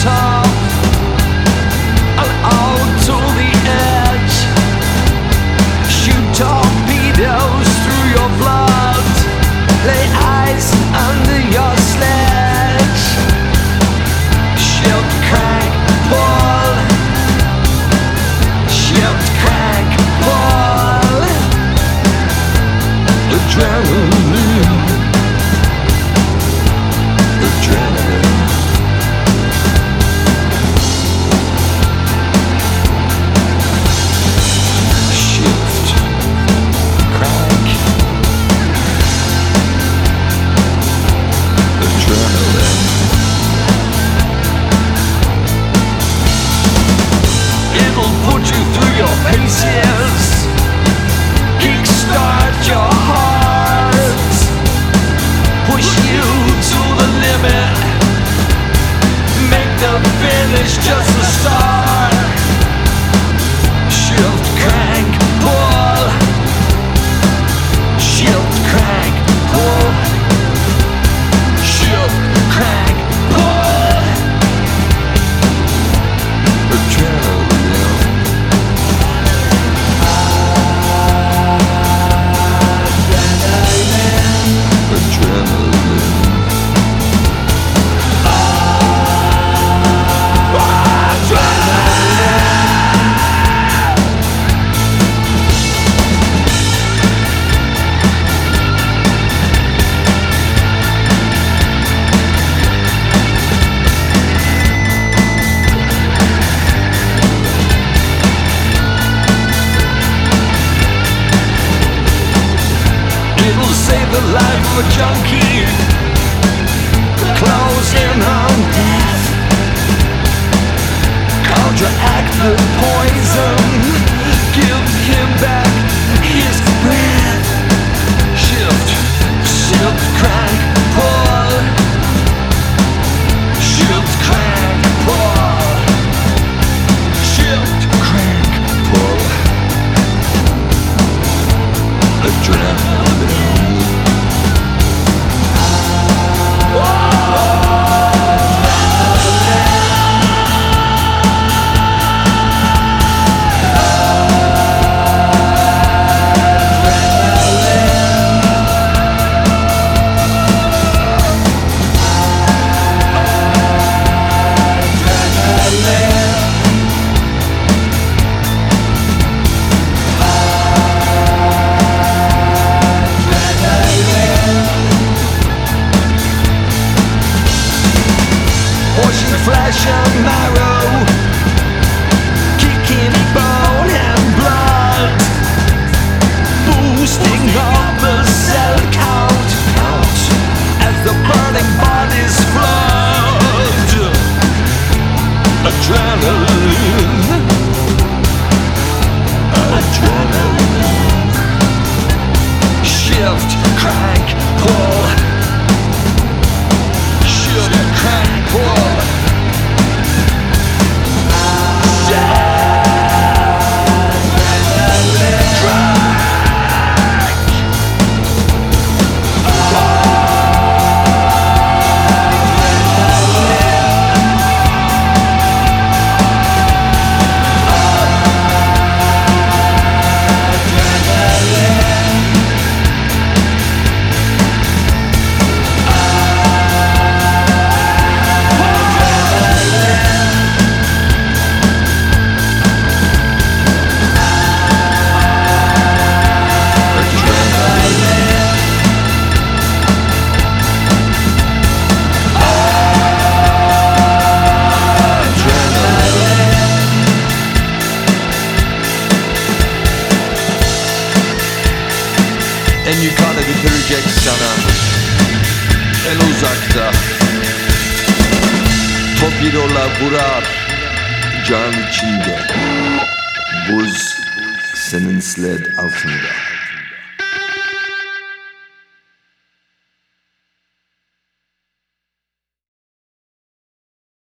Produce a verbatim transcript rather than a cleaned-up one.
top and out to the edge. Shoot torpedoes through your blood, lay ice under your sledge. Shift, crank, pull. Shift, crank, pull. Adrenaline. Adrenaline. Shift, crank. Adrenaline. It'll put you through your paces, kickstart your heart, push you to the limit, make the finish just a start. Shift, crank, pull. Shift, crank, pull. Shift, crank, pull. Adrenaline. Adrenaline. It'll save the life of a junkie, close in on death, counteract the poison, give him back his breath. Shift, shift, crank, pull. Shift, crank, pull. Shift, crank, pull. Adrenaline. Pushing flesh and marrow, kicking bone and blood, boosting up the cell count, count as the burning bodies flood. Adrenaline. Adrenaline. Shift, crank, pull. Shift, crank, pull. En yukarıda götürecek sana, en uzakta torpidolar vurar can içinde, buz senin sled altında.